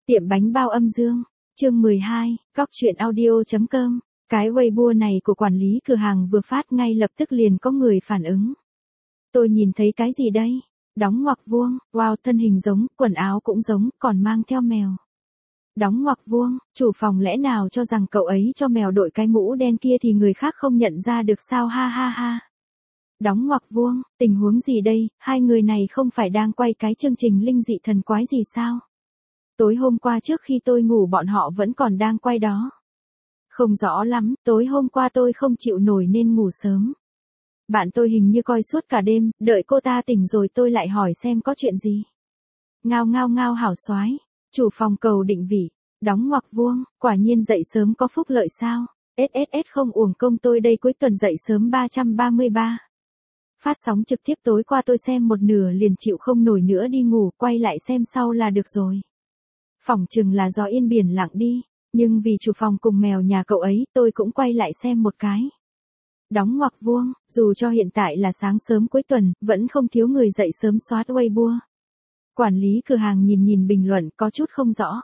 Tiệm bánh bao âm dương, chương 12, góc truyện audio.com. Cái Weibo này của quản lý cửa hàng vừa phát ngay lập tức liền có người phản ứng. Tôi nhìn thấy cái gì đây? Đóng ngoặc vuông, wow, thân hình giống, quần áo cũng giống, còn mang theo mèo. Đóng ngoặc vuông, chủ phòng lẽ nào cho rằng cậu ấy cho mèo đội cái mũ đen kia thì người khác không nhận ra được sao, ha ha ha. Đóng ngoặc vuông, tình huống gì đây, hai người này không phải đang quay cái chương trình linh dị thần quái gì sao? Tối hôm qua trước khi tôi ngủ bọn họ vẫn còn đang quay đó. Không rõ lắm, tối hôm qua tôi không chịu nổi nên ngủ sớm. Bạn tôi hình như coi suốt cả đêm, đợi cô ta tỉnh rồi tôi lại hỏi xem có chuyện gì. Ngao ngao ngao hảo soái, chủ phòng cầu định vị, đóng ngoặc vuông, quả nhiên dậy sớm có phúc lợi sao? SSS không uổng công tôi đây, cuối tuần dậy sớm 333. Phát sóng trực tiếp tối qua tôi xem một nửa liền chịu không nổi nữa đi ngủ, quay lại xem sau là được rồi. Phỏng chừng là do yên biển lặng đi, nhưng vì chủ phòng cùng mèo nhà cậu ấy tôi cũng quay lại xem một cái. Đóng ngoặc vuông, dù cho hiện tại là sáng sớm cuối tuần, vẫn không thiếu người dậy sớm soát Weibo. Quản lý cửa hàng nhìn bình luận có chút không rõ.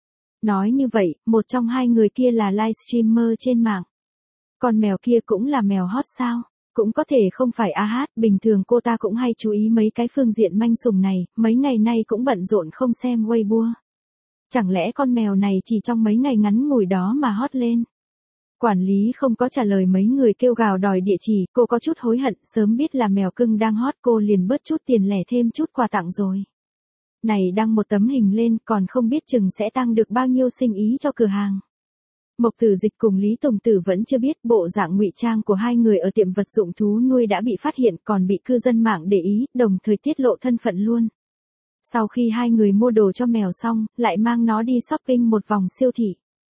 Nói như vậy, một trong hai người kia là livestreamer trên mạng. Con mèo kia cũng là mèo hot sao? Cũng có thể không phải AH, bình thường cô ta cũng hay chú ý mấy cái phương diện manh sủng này, mấy ngày nay cũng bận rộn không xem Weibo. Chẳng lẽ con mèo này chỉ trong mấy ngày ngắn ngủi đó mà hot lên? Quản lý không có trả lời mấy người kêu gào đòi địa chỉ, cô có chút hối hận, sớm biết là mèo cưng đang hot cô liền bớt chút tiền lẻ thêm chút quà tặng rồi. Này đăng một tấm hình lên còn không biết chừng sẽ tăng được bao nhiêu sinh ý cho cửa hàng. Mộc Tử Dịch cùng Lý Tùng Tử vẫn chưa biết bộ dạng ngụy trang của hai người ở tiệm vật dụng thú nuôi đã bị phát hiện còn bị cư dân mạng để ý, đồng thời tiết lộ thân phận luôn. Sau khi hai người mua đồ cho mèo xong, lại mang nó đi shopping một vòng siêu thị.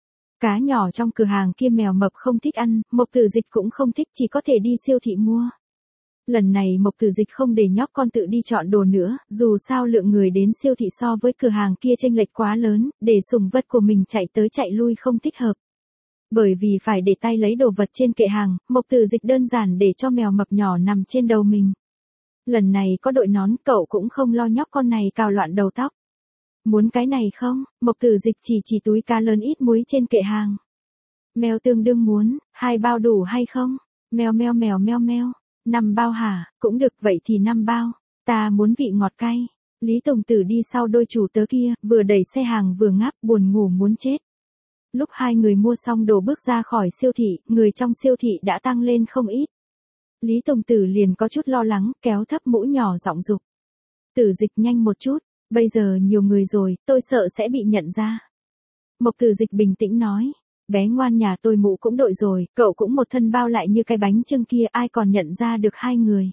Cá nhỏ trong cửa hàng kia mèo mập không thích ăn, Mộc Tử Dịch cũng không thích, chỉ có thể đi siêu thị mua. Lần này Mộc Tử Dịch không để nhóc con tự đi chọn đồ nữa, dù sao lượng người đến siêu thị so với cửa hàng kia chênh lệch quá lớn, để sủng vật của mình chạy tới chạy lui không thích hợp. Bởi vì phải để tay lấy đồ vật trên kệ hàng, Mộc Tử Dịch đơn giản để cho mèo mập nhỏ nằm trên đầu mình. Lần này có đội nón, cậu cũng không lo nhóc con này cào loạn đầu tóc. Muốn cái này không? Mộc Tử Dịch chỉ túi cá lớn ít muối trên kệ hàng. Mèo tương đương muốn, 2 bao đủ hay không? Mèo mèo mèo mèo mèo. 5 bao hả? Cũng được, vậy thì 5 bao. Ta muốn vị ngọt cay. Lý Tùng Tử đi sau đôi chủ tớ kia, vừa đẩy xe hàng vừa ngáp buồn ngủ muốn chết. Lúc hai người mua xong đồ bước ra khỏi siêu thị, người trong siêu thị đã tăng lên không ít. Lý Tùng Tử liền có chút lo lắng, kéo thấp mũ nhỏ giọng dục. Tử Dịch nhanh một chút, bây giờ nhiều người rồi, tôi sợ sẽ bị nhận ra. Mộc Tử Dịch bình tĩnh nói, bé ngoan nhà tôi mũ cũng đội rồi, cậu cũng một thân bao lại như cái bánh chưng kia, ai còn nhận ra được hai người.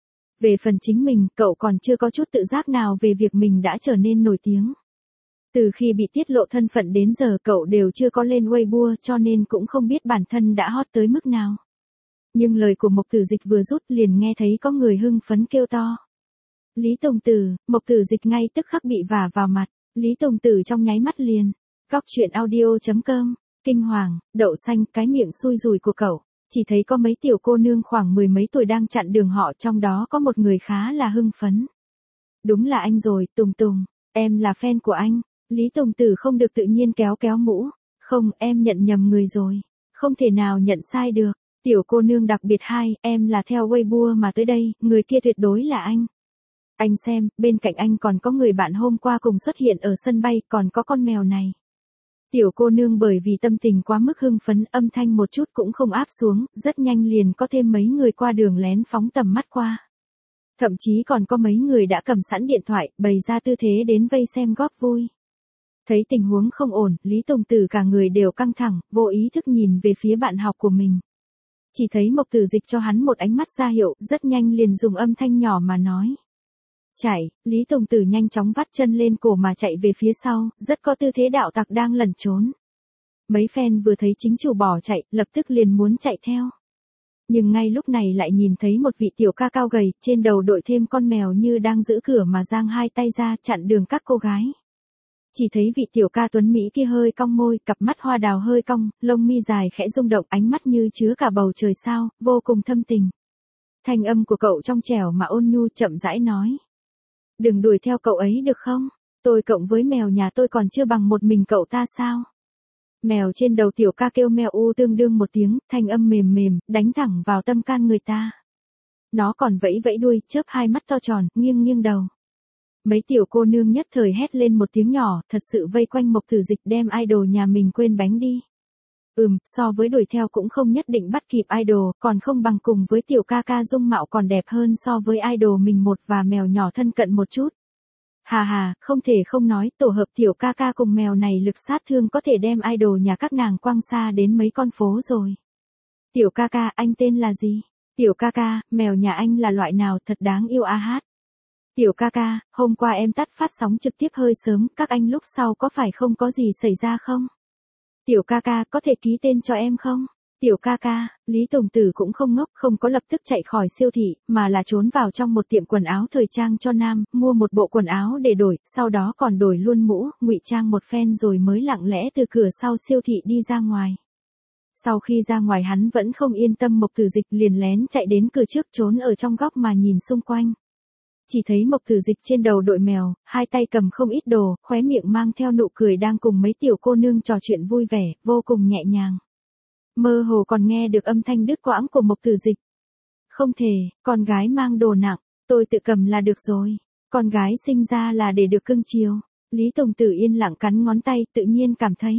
Về phần chính mình, cậu còn chưa có chút tự giác nào về việc mình đã trở nên nổi tiếng. Từ khi bị tiết lộ thân phận đến giờ cậu đều chưa có lên Weibo cho nên cũng không biết bản thân đã hot tới mức nào. Nhưng lời của Mộc Tử Dịch vừa rút liền nghe thấy có người hưng phấn kêu to. Lý Tùng Tử, Mộc Tử Dịch ngay tức khắc bị vả vào mặt, Lý Tùng Tử trong nháy mắt liền. Góc truyện audio.com, kinh hoàng, đậu xanh, cái miệng xui rùi của cậu. Chỉ thấy có mấy tiểu cô nương khoảng 10 mấy tuổi đang chặn đường họ, trong đó có một người khá là hưng phấn. Đúng là anh rồi, Tùng Tùng, em là fan của anh. Lý Tùng Tử không được tự nhiên kéo mũ. Không, em nhận nhầm người rồi. Không thể nào nhận sai được. Tiểu cô nương đặc biệt 2, em là theo Weibo mà tới đây, người kia tuyệt đối là anh. Anh xem, bên cạnh anh còn có người bạn hôm qua cùng xuất hiện ở sân bay, còn có con mèo này. Tiểu cô nương bởi vì tâm tình quá mức hưng phấn, âm thanh một chút cũng không áp xuống, rất nhanh liền có thêm mấy người qua đường lén phóng tầm mắt qua. Thậm chí còn có mấy người đã cầm sẵn điện thoại, bày ra tư thế đến vây xem góp vui. Thấy tình huống không ổn, Lý Tùng Tử cả người đều căng thẳng, vô ý thức nhìn về phía bạn học của mình. Chỉ thấy Mộc Tử Dịch cho hắn một ánh mắt ra hiệu, rất nhanh liền dùng âm thanh nhỏ mà nói. Chạy, Lý Tùng Tử nhanh chóng vắt chân lên cổ mà chạy về phía sau, rất có tư thế đạo tặc đang lẩn trốn. Mấy fan vừa thấy chính chủ bỏ chạy, lập tức liền muốn chạy theo. Nhưng ngay lúc này lại nhìn thấy một vị tiểu ca cao gầy, trên đầu đội thêm con mèo như đang giữ cửa mà giang hai tay ra chặn đường các cô gái. Chỉ thấy vị tiểu ca tuấn Mỹ kia hơi cong môi, cặp mắt hoa đào hơi cong, lông mi dài khẽ rung động, ánh mắt như chứa cả bầu trời sao, vô cùng thâm tình. Thanh âm của cậu trong trẻo mà ôn nhu chậm rãi nói. Đừng đuổi theo cậu ấy được không? Tôi cộng với mèo nhà tôi còn chưa bằng một mình cậu ta sao? Mèo trên đầu tiểu ca kêu meo u tương đương một tiếng, thanh âm mềm mềm, đánh thẳng vào tâm can người ta. Nó còn vẫy vẫy đuôi, chớp hai mắt to tròn, nghiêng nghiêng đầu. Mấy tiểu cô nương nhất thời hét lên một tiếng nhỏ, thật sự vây quanh Mộc Tử Dịch đem idol nhà mình quên bánh đi. So với đuổi theo cũng không nhất định bắt kịp idol, còn không bằng cùng với tiểu ca ca dung mạo còn đẹp hơn so với idol mình một và mèo nhỏ thân cận một chút. Hà hà, không thể không nói, tổ hợp tiểu ca ca cùng mèo này lực sát thương có thể đem idol nhà các nàng quăng xa đến mấy con phố rồi. Tiểu ca ca, anh tên là gì? Tiểu ca ca, mèo nhà anh là loại nào, thật đáng yêu a hát. Tiểu ca ca, hôm qua em tắt phát sóng trực tiếp hơi sớm, các anh lúc sau có phải không có gì xảy ra không? Tiểu ca ca, có thể ký tên cho em không? Tiểu ca ca, Lý Tùng Tử cũng không ngốc, không có lập tức chạy khỏi siêu thị, mà là trốn vào trong một tiệm quần áo thời trang cho nam, mua một bộ quần áo để đổi, sau đó còn đổi luôn mũ, ngụy trang một phen rồi mới lặng lẽ từ cửa sau siêu thị đi ra ngoài. Sau khi ra ngoài hắn vẫn không yên tâm Mộc Tử Dịch liền lén chạy đến cửa trước trốn ở trong góc mà nhìn xung quanh. Chỉ thấy Mộc Tử Dịch trên đầu đội mèo, hai tay cầm không ít đồ, khóe miệng mang theo nụ cười đang cùng mấy tiểu cô nương trò chuyện vui vẻ, vô cùng nhẹ nhàng. Mơ hồ còn nghe được âm thanh đứt quãng của Mộc Tử Dịch. Không thể, con gái mang đồ nặng, tôi tự cầm là được rồi. Con gái sinh ra là để được cưng chiều. Lý Tùng Tử yên lặng cắn ngón tay, tự nhiên cảm thấy.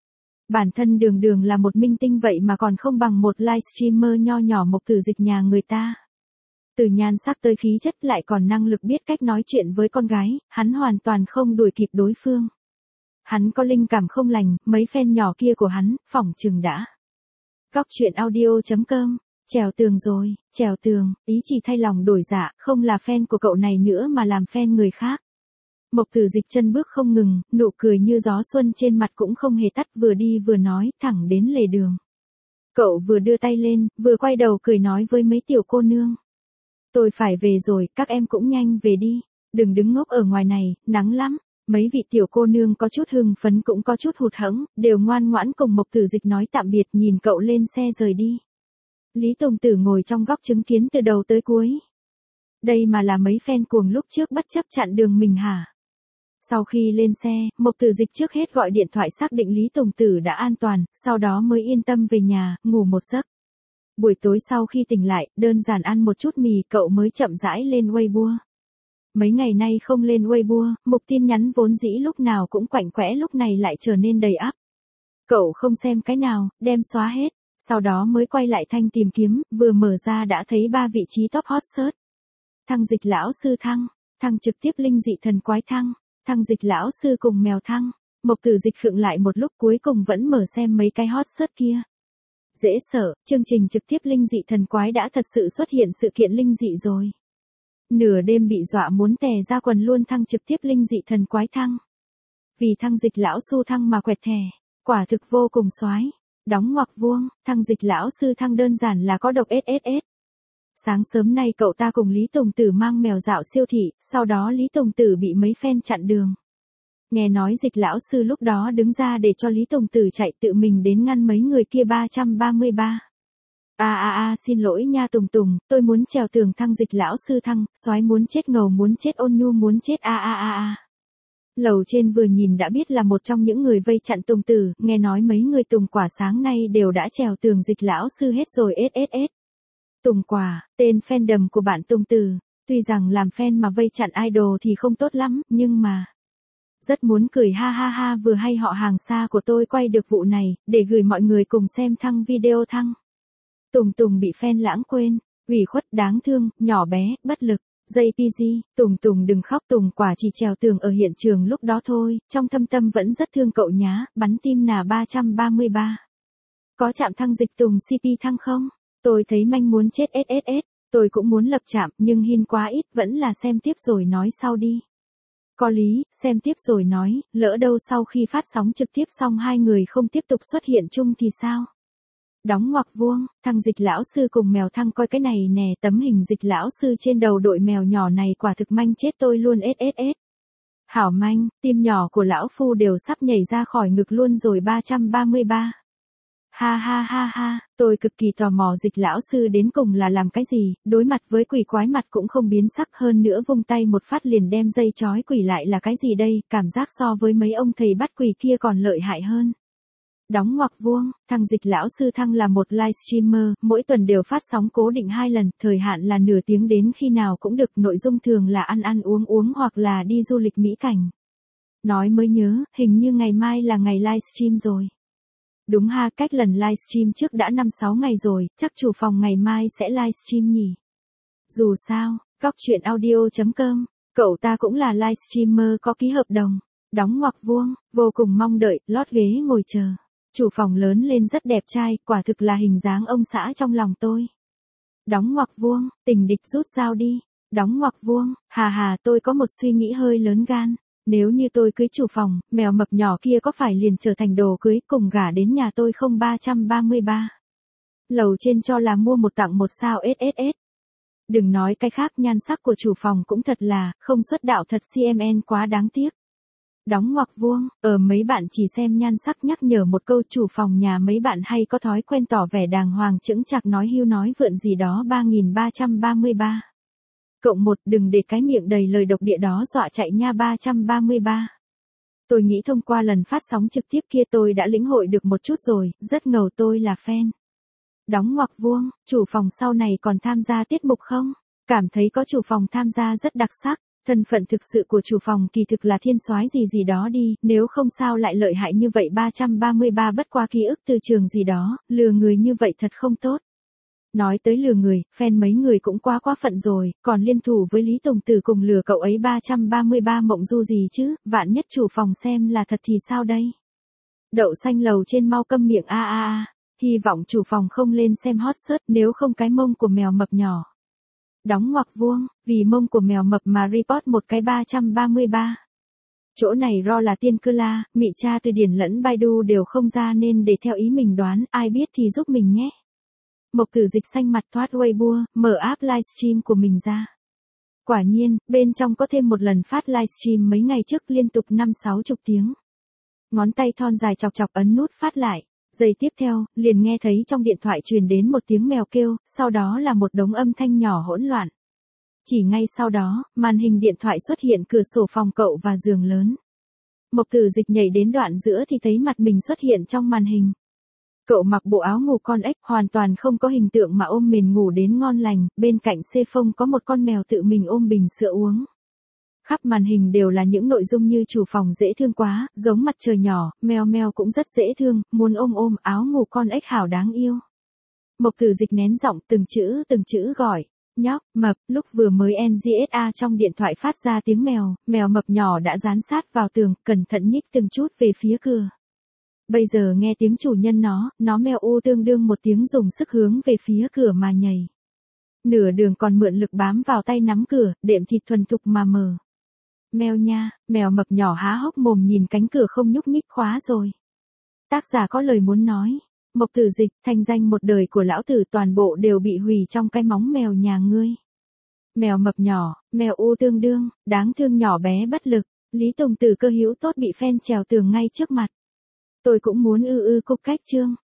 Bản thân đường đường là một minh tinh vậy mà còn không bằng một livestreamer nho nhỏ Mộc Tử Dịch nhà người ta. Từ nhan sắc tới khí chất lại còn năng lực biết cách nói chuyện với con gái, hắn hoàn toàn không đuổi kịp đối phương. Hắn có linh cảm không lành, mấy fan nhỏ kia của hắn, phỏng chừng đã. Góc truyện audio.com, trèo tường rồi, trèo tường, ý chỉ thay lòng đổi dạ, không là fan của cậu này nữa mà làm fan người khác. Mộc Tử Dịch chân bước không ngừng, nụ cười như gió xuân trên mặt cũng không hề tắt, vừa đi vừa nói, thẳng đến lề đường. Cậu vừa đưa tay lên, vừa quay đầu cười nói với mấy tiểu cô nương. Tôi phải về rồi, các em cũng nhanh về đi, đừng đứng ngốc ở ngoài này, nắng lắm. Mấy vị tiểu cô nương có chút hưng phấn cũng có chút hụt hẫng, đều ngoan ngoãn cùng Mộc Tử Dịch nói tạm biệt, nhìn cậu lên xe rời đi. Lý Tùng Tử ngồi trong góc chứng kiến từ đầu tới cuối. Đây mà là mấy fan cuồng lúc trước bất chấp chặn đường mình hả? Sau khi lên xe, Mộc Tử Dịch trước hết gọi điện thoại xác định Lý Tùng Tử đã an toàn, sau đó mới yên tâm về nhà, ngủ một giấc. Buổi tối sau khi tỉnh lại, đơn giản ăn một chút mì, cậu mới chậm rãi lên Weibo. Mấy ngày nay không lên Weibo, mục tin nhắn vốn dĩ lúc nào cũng quạnh quẽ lúc này lại trở nên đầy ắp. Cậu không xem cái nào, đem xóa hết, sau đó mới quay lại thanh tìm kiếm, vừa mở ra đã thấy 3 vị trí top hot search. Thăng Dịch lão sư thăng, thăng trực tiếp linh dị thần quái thăng, thăng Dịch lão sư cùng mèo thăng. Mộc Tử Dịch khựng lại một lúc cuối cùng vẫn mở xem mấy cái hot search kia. Dễ sợ, chương trình trực tiếp linh dị thần quái đã thật sự xuất hiện sự kiện linh dị rồi. Nửa đêm bị dọa muốn tè ra quần luôn, thăng trực tiếp linh dị thần quái thăng. Vì thăng Dịch lão sư thăng mà quẹt thẻ, quả thực vô cùng xoái. Đóng ngoặc vuông, thăng Dịch lão sư thăng đơn giản là có độc SSS. Sáng sớm nay cậu ta cùng Lý Tùng Tử mang mèo dạo siêu thị, sau đó Lý Tùng Tử bị mấy fan chặn đường. Nghe nói Dịch lão sư lúc đó đứng ra để cho Lý Tùng Tử chạy, tự mình đến ngăn mấy người kia. 333. Xin lỗi nha Tùng Tùng, tôi muốn trèo tường thăng Dịch lão sư thăng, soái muốn chết, ngầu muốn chết, ôn nhu muốn chết. Lầu trên vừa nhìn đã biết là một trong những người vây chặn Tùng Tử, nghe nói mấy người Tùng Quả sáng nay đều đã trèo tường Dịch lão sư hết rồi. SSS. Tùng Quả, tên fandom của bạn Tùng Tử, tuy rằng làm fan mà vây chặn idol thì không tốt lắm, nhưng mà rất muốn cười ha ha ha, vừa hay họ hàng xa của tôi quay được vụ này, để gửi mọi người cùng xem thăng video thăng. Tùng Tùng bị fan lãng quên, ủy khuất, đáng thương, nhỏ bé, bất lực. JPG, Tùng Tùng đừng khóc, Tùng Quả chỉ trèo tường ở hiện trường lúc đó thôi, trong thâm tâm vẫn rất thương cậu nhá, bắn tim nà. 333. Có chạm thăng Dịch Tùng CP thăng không? Tôi thấy manh muốn chết. SSS, tôi cũng muốn lập chạm, nhưng hin quá ít, vẫn là xem tiếp rồi nói sau đi. Có lý, xem tiếp rồi nói, lỡ đâu sau khi phát sóng trực tiếp xong hai người không tiếp tục xuất hiện chung thì sao? Đóng ngoặc vuông, thăng Dịch lão sư cùng mèo thăng, coi cái này nè, tấm hình Dịch lão sư trên đầu đội mèo nhỏ này quả thực manh chết tôi luôn. SSS. Hảo manh, tim nhỏ của lão phu đều sắp nhảy ra khỏi ngực luôn rồi. 333. Ha ha ha ha, tôi cực kỳ tò mò Dịch lão sư đến cùng là làm cái gì, đối mặt với quỷ quái mặt cũng không biến sắc, hơn nữa vung tay một phát liền đem dây trói quỷ lại là cái gì đây, cảm giác so với mấy ông thầy bắt quỷ kia còn lợi hại hơn. Đóng ngoặc vuông, thằng Dịch lão sư thăng là một livestreamer, mỗi tuần đều phát sóng cố định 2 lần, thời hạn là nửa tiếng đến khi nào cũng được, nội dung thường là ăn ăn uống uống hoặc là đi du lịch mỹ cảnh. Nói mới nhớ, hình như ngày mai là ngày livestream rồi. Đúng ha, cách lần livestream trước đã 5-6 ngày rồi, chắc chủ phòng ngày mai sẽ livestream nhỉ. Dù sao, góc chuyện audio.com, cậu ta cũng là livestreamer có ký hợp đồng. Đóng ngoặc vuông, vô cùng mong đợi, lót ghế ngồi chờ. Chủ phòng lớn lên rất đẹp trai, quả thực là hình dáng ông xã trong lòng tôi. Đóng ngoặc vuông, tình địch rút dao đi. Đóng ngoặc vuông, hà hà tôi có một suy nghĩ hơi lớn gan. Nếu như tôi cưới chủ phòng, mèo mập nhỏ kia có phải liền trở thành đồ cưới cùng gả đến nhà tôi không? 333. Lầu trên cho là mua một tặng một sao SSS. Đừng nói cái khác, nhan sắc của chủ phòng cũng thật là, không xuất đạo thật, CMN quá đáng tiếc. Đóng ngoặc vuông, mấy bạn chỉ xem nhan sắc nhắc nhở một câu, chủ phòng nhà mấy bạn hay có thói quen tỏ vẻ đàng hoàng chững chạc nói hưu nói vượn gì đó. 3333. Cộng 1, đừng để cái miệng đầy lời độc địa đó dọa chạy nha. 333. Tôi nghĩ thông qua lần phát sóng trực tiếp kia tôi đã lĩnh hội được một chút rồi, rất ngầu, tôi là fan. Đóng ngoặc vuông, chủ phòng sau này còn tham gia tiết mục không? Cảm thấy có chủ phòng tham gia rất đặc sắc. Thân phận thực sự của chủ phòng kỳ thực là thiên soái gì gì đó đi, nếu không sao lại lợi hại như vậy. 333 bất qua ký ức từ trường gì đó, lừa người như vậy thật không tốt. Nói tới lừa người, fan mấy người cũng quá phận rồi, còn liên thủ với Lý Tùng Tử cùng lừa cậu ấy. 333 mộng du gì chứ, vạn nhất chủ phòng xem là thật thì sao đây? Đậu xanh lầu trên mau câm miệng a. Hy vọng chủ phòng không lên xem hot search, nếu không cái mông của mèo mập nhỏ. Đóng ngoặc vuông, vì mông của mèo mập mà report một cái. 333. Chỗ này ro là tiên cơ la, mị tra từ điển lẫn Baidu đều không ra nên để theo ý mình đoán, ai biết thì giúp mình nhé. Mộc Tử Dịch xanh mặt thoát Weibo, mở app livestream của mình ra. Quả nhiên, bên trong có thêm một lần phát livestream mấy ngày trước liên tục 5-60 tiếng. Ngón tay thon dài chọc chọc ấn nút phát lại. Giây tiếp theo, liền nghe thấy trong điện thoại truyền đến một tiếng mèo kêu, sau đó là một đống âm thanh nhỏ hỗn loạn. Chỉ ngay sau đó, màn hình điện thoại xuất hiện cửa sổ phòng cậu và giường lớn. Mộc Tử Dịch nhảy đến đoạn giữa thì thấy mặt mình xuất hiện trong màn hình. Cậu mặc bộ áo ngủ con ếch, hoàn toàn không có hình tượng mà ôm mền ngủ đến ngon lành, bên cạnh xê phông có một con mèo tự mình ôm bình sữa uống. Khắp màn hình đều là những nội dung như chủ phòng dễ thương quá, giống mặt trời nhỏ, mèo mèo cũng rất dễ thương, muốn ôm áo ngủ con ếch hảo đáng yêu. Mộc Tử Dịch nén giọng từng chữ gọi, nhóc, mập, lúc vừa mới NGSA trong điện thoại phát ra tiếng mèo mập nhỏ đã dán sát vào tường, cẩn thận nhích từng chút về phía cửa. Bây giờ nghe tiếng chủ nhân nó mèo u tương đương một tiếng dùng sức hướng về phía cửa mà nhảy. Nửa đường còn mượn lực bám vào tay nắm cửa, đệm thịt thuần thục mà mở. Mèo nha, mèo mập nhỏ há hốc mồm nhìn cánh cửa không nhúc nhích, khóa rồi. Tác giả có lời muốn nói. Mộc Tử Dịch, thành danh một đời của lão tử toàn bộ đều bị hủy trong cái móng mèo nhà ngươi. Mèo mập nhỏ, mèo u tương đương, đáng thương nhỏ bé bất lực, Lý Tùng Tử cơ hữu tốt bị fan trèo tường ngay trước mặt. Tôi cũng muốn cục cách chương.